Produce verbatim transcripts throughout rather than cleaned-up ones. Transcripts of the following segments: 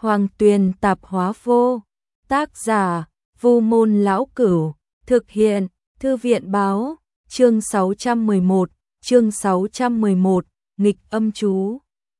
Hoàng Tuyền Tạp Hóa Vô. Tác giả Vu Môn Lão Cửu. Thực hiện Thư viện Báo. Chương sáu trăm mười một. Chương sáu trăm mười một. Nghịch âm chú.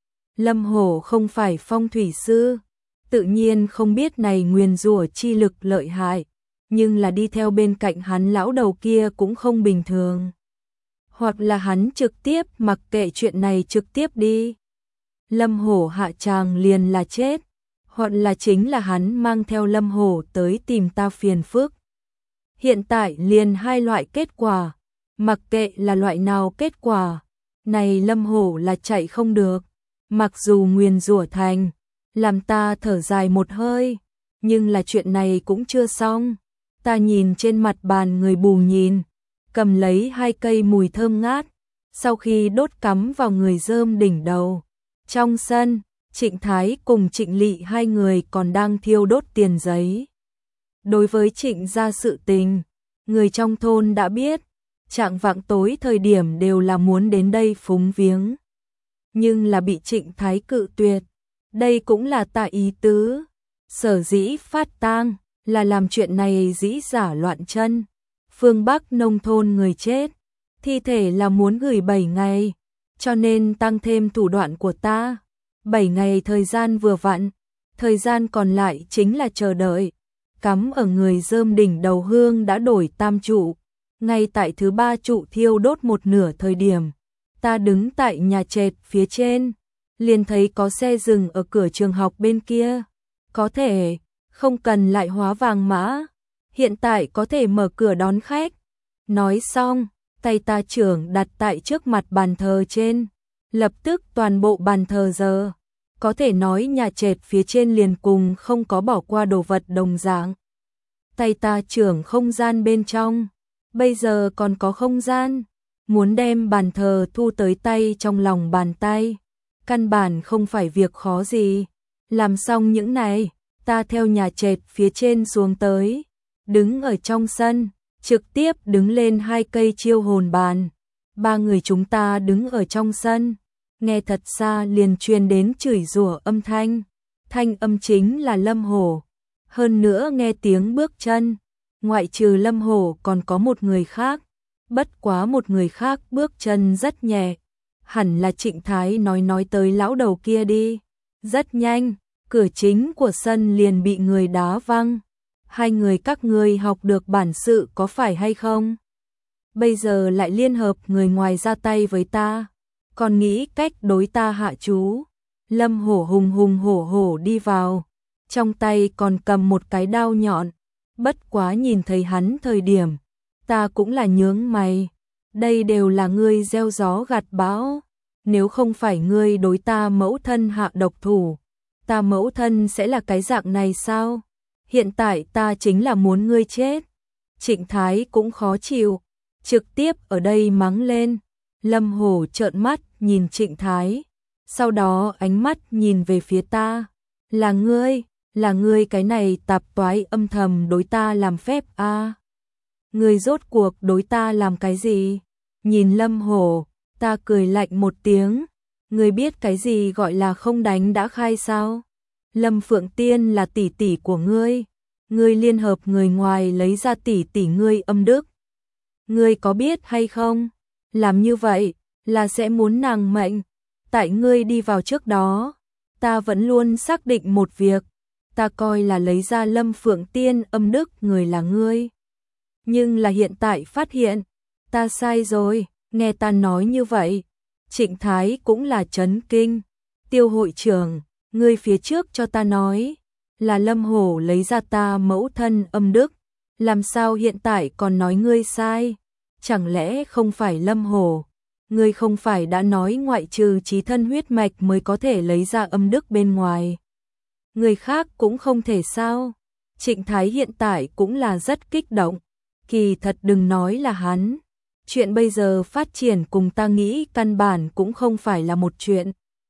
Lâm Hổ không phải phong thủy sư, tự nhiên không biết này nguyền rủa chi lực lợi hại, nhưng là đi theo bên cạnh hắn lão đầu kia cũng không bình thường. Hoặc là hắn trực tiếp mặc kệ chuyện này trực tiếp đi. Lâm Hổ hạ tràng liền là chết, hoặc là chính là hắn mang theo Lâm Hổ tới tìm ta phiền phức. Hiện tại liền hai loại kết quả, mặc kệ là loại nào kết quả, này Lâm Hổ là chạy không được. Mặc dù nguyền rủa thành, làm ta thở dài một hơi, nhưng là chuyện này cũng chưa xong. Ta nhìn trên mặt bàn người bù nhìn, cầm lấy hai cây mùi thơm ngát, sau khi đốt cắm vào người rơm đỉnh đầu. Trong sân, Trịnh Thái cùng Trịnh Lị hai người còn đang thiêu đốt tiền giấy. Đối với Trịnh gia sự tình, người trong thôn đã biết, trạng vạng tối thời điểm đều là muốn đến đây phúng viếng. Nhưng là bị Trịnh Thái cự tuyệt, đây cũng là ta ý tứ. Sở dĩ phát tang là làm chuyện này dĩ giả loạn chân. Phương Bắc nông thôn người chết, thi thể là muốn gửi bảy ngày, cho nên tăng thêm thủ đoạn của ta. bảy ngày thời gian vừa vặn, thời gian còn lại chính là chờ đợi. Cắm ở người rơm đỉnh đầu hương đã đổi tam trụ, ngay tại thứ ba trụ thiêu đốt một nửa thời điểm. Ta đứng tại nhà trệt phía trên, liền thấy có xe dừng ở cửa trường học bên kia. Có thể, không cần lại hóa vàng mã, hiện tại có thể mở cửa đón khách. Nói xong, tay ta trưởng đặt tại trước mặt bàn thờ trên, lập tức toàn bộ bàn thờ giờ. Có thể nói nhà trệt phía trên liền cùng không có bỏ qua đồ vật đồng dạng. Tay ta trưởng không gian bên trong, bây giờ còn có không gian. Muốn đem bàn thờ thu tới tay trong lòng bàn tay, căn bản không phải việc khó gì. Làm xong những này, ta theo nhà trệt phía trên xuống tới, đứng ở trong sân, trực tiếp đứng lên hai cây chiêu hồn bàn. Ba người chúng ta đứng ở trong sân, nghe thật xa liền truyền đến chửi rủa âm thanh. Thanh âm chính là Lâm Hổ. Hơn nữa nghe tiếng bước chân, ngoại trừ Lâm Hổ còn có một người khác. Bất quá một người khác bước chân rất nhẹ, hẳn là Trịnh Thái nói nói tới lão đầu kia đi. Rất nhanh, cửa chính của sân liền bị người đá văng. Hai người các ngươi học được bản sự có phải hay không? Bây giờ lại liên hợp người ngoài ra tay với ta, còn nghĩ cách đối ta hạ chú. Lâm Hổ hùng hùng hổ hổ đi vào, trong tay còn cầm một cái đao nhọn. Bất quá nhìn thấy hắn thời điểm, ta cũng là nhướng mày, đây đều là ngươi gieo gió gặt bão. Nếu không phải ngươi đối ta mẫu thân hạ độc thủ, ta mẫu thân sẽ là cái dạng này sao? Hiện tại ta chính là muốn ngươi chết. Trịnh Thái cũng khó chịu, trực tiếp ở đây mắng lên. Lâm Hổ trợn mắt nhìn Trịnh Thái, sau đó ánh mắt nhìn về phía ta. Là ngươi, là ngươi cái này tạp toái âm thầm đối ta làm phép a à? Ngươi rốt cuộc đối ta làm cái gì? Nhìn Lâm Hổ, ta cười lạnh một tiếng. Ngươi biết cái gì gọi là không đánh đã khai sao? Lâm Phượng Tiên là tỷ tỷ của ngươi, ngươi liên hợp người ngoài lấy ra tỷ tỷ ngươi âm đức. Ngươi có biết hay không? Làm như vậy là sẽ muốn nàng mệnh. Tại ngươi đi vào trước đó, ta vẫn luôn xác định một việc, ta coi là lấy ra Lâm Phượng Tiên âm đức người là ngươi. Nhưng là hiện tại phát hiện, ta sai rồi. Nghe ta nói như vậy, Trịnh Thái cũng là chấn kinh. Tiêu hội trưởng, ngươi phía trước cho ta nói là Lâm Hổ lấy ra ta mẫu thân âm đức, làm sao hiện tại còn nói ngươi sai? Chẳng lẽ không phải Lâm Hổ? Ngươi không phải đã nói ngoại trừ chí thân huyết mạch mới có thể lấy ra âm đức bên ngoài, người khác cũng không thể sao? Trịnh Thái hiện tại cũng là rất kích động. Kỳ thật đừng nói là hắn, chuyện bây giờ phát triển cùng ta nghĩ căn bản cũng không phải là một chuyện.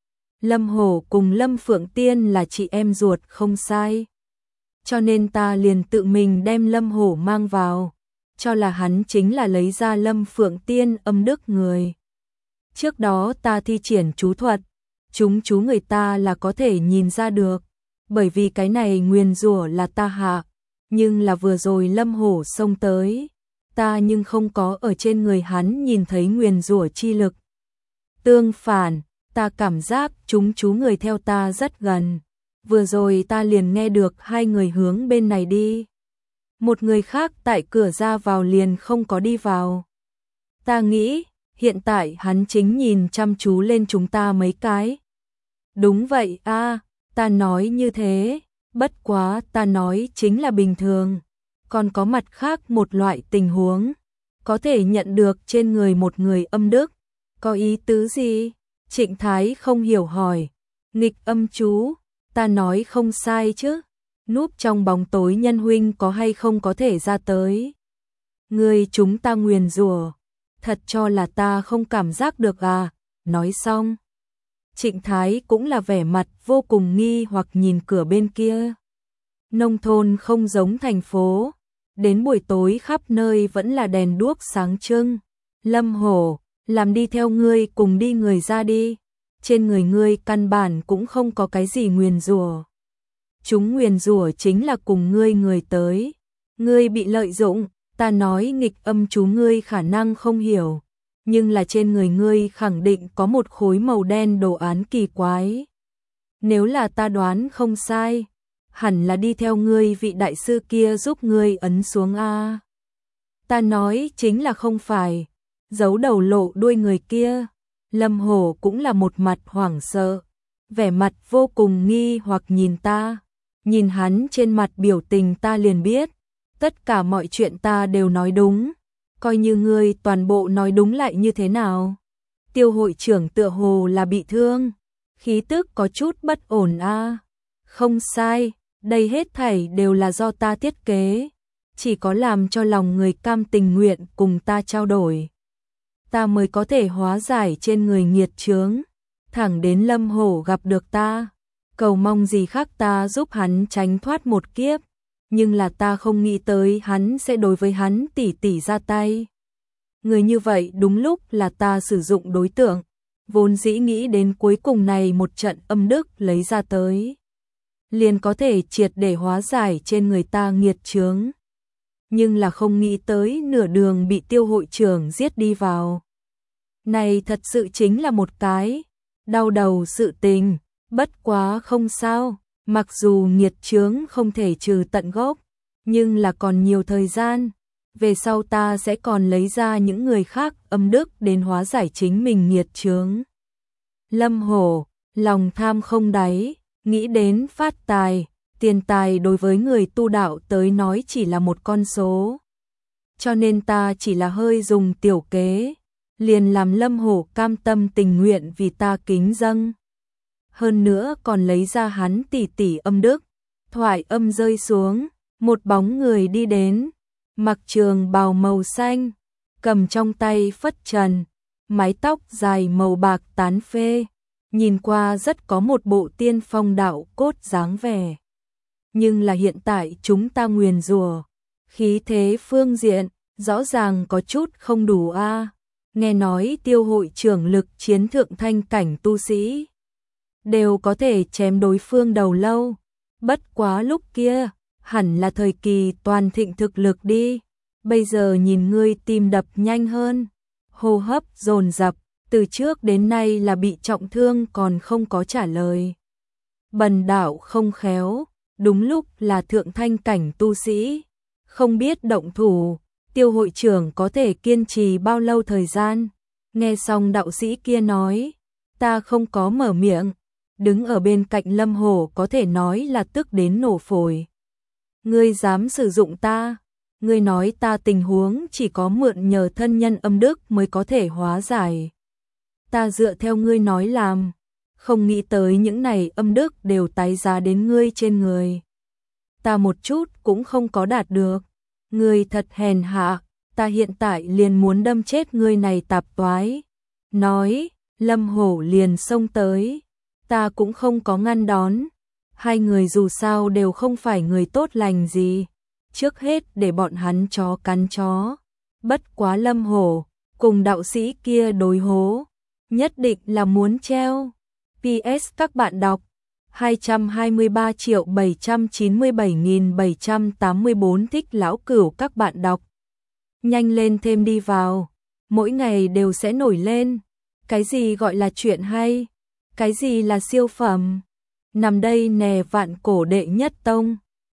Lâm Hổ cùng Lâm Phượng Tiên là chị em ruột không sai, cho nên ta liền tự mình đem Lâm Hổ mang vào, cho là hắn chính là lấy ra Lâm Phượng Tiên âm đức người. Trước đó ta thi triển chú thuật, chúng chú người ta là có thể nhìn ra được, bởi vì cái này nguyền rủa là ta hạ, nhưng là vừa rồi Lâm Hổ xông tới, ta nhưng không có ở trên người hắn nhìn thấy nguyền rủa chi lực. Tương phản, ta cảm giác chúng chú người theo ta rất gần. Vừa rồi ta liền nghe được hai người hướng bên này đi. Một người khác tại cửa ra vào liền không có đi vào. Ta nghĩ, hiện tại hắn chính nhìn chăm chú lên chúng ta mấy cái. Đúng vậy a, ta nói như thế, bất quá ta nói chính là bình thường. Còn có mặt khác một loại tình huống, có thể nhận được trên người một người âm đức. Có ý tứ gì? Trịnh Thái không hiểu hỏi. Nghịch âm chú, ta nói không sai chứ. Núp trong bóng tối nhân huynh có hay không có thể ra tới. Người chúng ta nguyền rủa, thật cho là ta không cảm giác được à? Nói xong, Trịnh Thái cũng là vẻ mặt vô cùng nghi hoặc nhìn cửa bên kia. Nông thôn không giống thành phố, đến buổi tối khắp nơi vẫn là đèn đuốc sáng trưng. Lâm Hổ, làm đi theo ngươi cùng đi người ra đi. Trên người ngươi căn bản cũng không có cái gì nguyền rủa. Chúng nguyền rủa chính là cùng ngươi người tới. Ngươi bị lợi dụng, ta nói nghịch âm chú ngươi khả năng không hiểu. Nhưng là trên người ngươi khẳng định có một khối màu đen đồ án kỳ quái. Nếu là ta đoán không sai, hẳn là đi theo ngươi vị đại sư kia giúp ngươi ấn xuống a. Ta nói chính là không phải, giấu đầu lộ đuôi người kia. Lâm Hổ cũng là một mặt hoảng sợ, vẻ mặt vô cùng nghi hoặc nhìn ta. Nhìn hắn trên mặt biểu tình ta liền biết, tất cả mọi chuyện ta đều nói đúng. Coi như ngươi toàn bộ nói đúng lại như thế nào? Tiêu hội trưởng tựa hồ là bị thương, khí tức có chút bất ổn a. Không sai, đây hết thảy đều là do ta thiết kế, chỉ có làm cho lòng người cam tình nguyện cùng ta trao đổi, ta mới có thể hóa giải trên người nghiệt chướng. Thẳng đến Lâm Hổ gặp được ta, cầu mong gì khác ta giúp hắn tránh thoát một kiếp, nhưng là ta không nghĩ tới hắn sẽ đối với hắn tỉ tỉ ra tay. Người như vậy đúng lúc là ta sử dụng đối tượng, vốn dĩ nghĩ đến cuối cùng này một trận âm đức lấy ra tới, liền có thể triệt để hóa giải trên người ta nghiệt chướng. Nhưng là không nghĩ tới nửa đường bị Tiêu hội trưởng giết đi vào. Này thật sự chính là một cái đau đầu sự tình, bất quá không sao, mặc dù nghiệt chướng không thể trừ tận gốc, nhưng là còn nhiều thời gian, về sau ta sẽ còn lấy ra những người khác âm đức đến hóa giải chính mình nghiệt chướng. Lâm Hổ, lòng tham không đáy, nghĩ đến phát tài, tiền tài đối với người tu đạo tới nói chỉ là một con số. Cho nên ta chỉ là hơi dùng tiểu kế, liền làm Lâm Hổ cam tâm tình nguyện vì ta kính dâng. Hơn nữa còn lấy ra hắn tỷ tỷ âm đức. Thoại âm rơi xuống, một bóng người đi đến, mặc trường bào màu xanh, cầm trong tay phất trần, mái tóc dài màu bạc tán phê, nhìn qua rất có một bộ tiên phong đạo cốt dáng vẻ. Nhưng là hiện tại chúng ta nguyền rủa, khí thế phương diện, rõ ràng có chút không đủ a. Nghe nói Tiêu hội trưởng lực chiến thượng thanh cảnh tu sĩ, đều có thể chém đối phương đầu lâu. Bất quá lúc kia, hẳn là thời kỳ toàn thịnh thực lực đi. Bây giờ nhìn ngươi tim đập nhanh hơn, hô hấp dồn dập, từ trước đến nay là bị trọng thương còn không có trả lời. Bần đạo không khéo, đúng lúc là thượng thanh cảnh tu sĩ, không biết động thủ, Tiêu hội trưởng có thể kiên trì bao lâu thời gian. Nghe xong đạo sĩ kia nói, ta không có mở miệng, đứng ở bên cạnh Lâm Hổ có thể nói là tức đến nổ phổi. Ngươi dám sử dụng ta, ngươi nói ta tình huống chỉ có mượn nhờ thân nhân âm đức mới có thể hóa giải. Ta dựa theo ngươi nói làm, không nghĩ tới những này âm đức đều tái giá đến ngươi trên người. Ta một chút cũng không có đạt được, ngươi thật hèn hạ, ta hiện tại liền muốn đâm chết ngươi này tạp toái. Nói, Lâm Hổ liền xông tới, ta cũng không có ngăn đón. Hai người dù sao đều không phải người tốt lành gì, trước hết để bọn hắn chó cắn chó. Bất quá Lâm Hổ cùng đạo sĩ kia đối hố, nhất định là muốn treo. pê ét các bạn đọc, hai trăm hai mươi ba triệu bảy trăm chín mươi bảy nghìn bảy trăm tám mươi bốn thích lão cửu các bạn đọc. Nhanh lên thêm đi vào, mỗi ngày đều sẽ nổi lên. Cái gì gọi là chuyện hay? Cái gì là siêu phẩm? Nằm đây nè vạn cổ đệ nhất tông.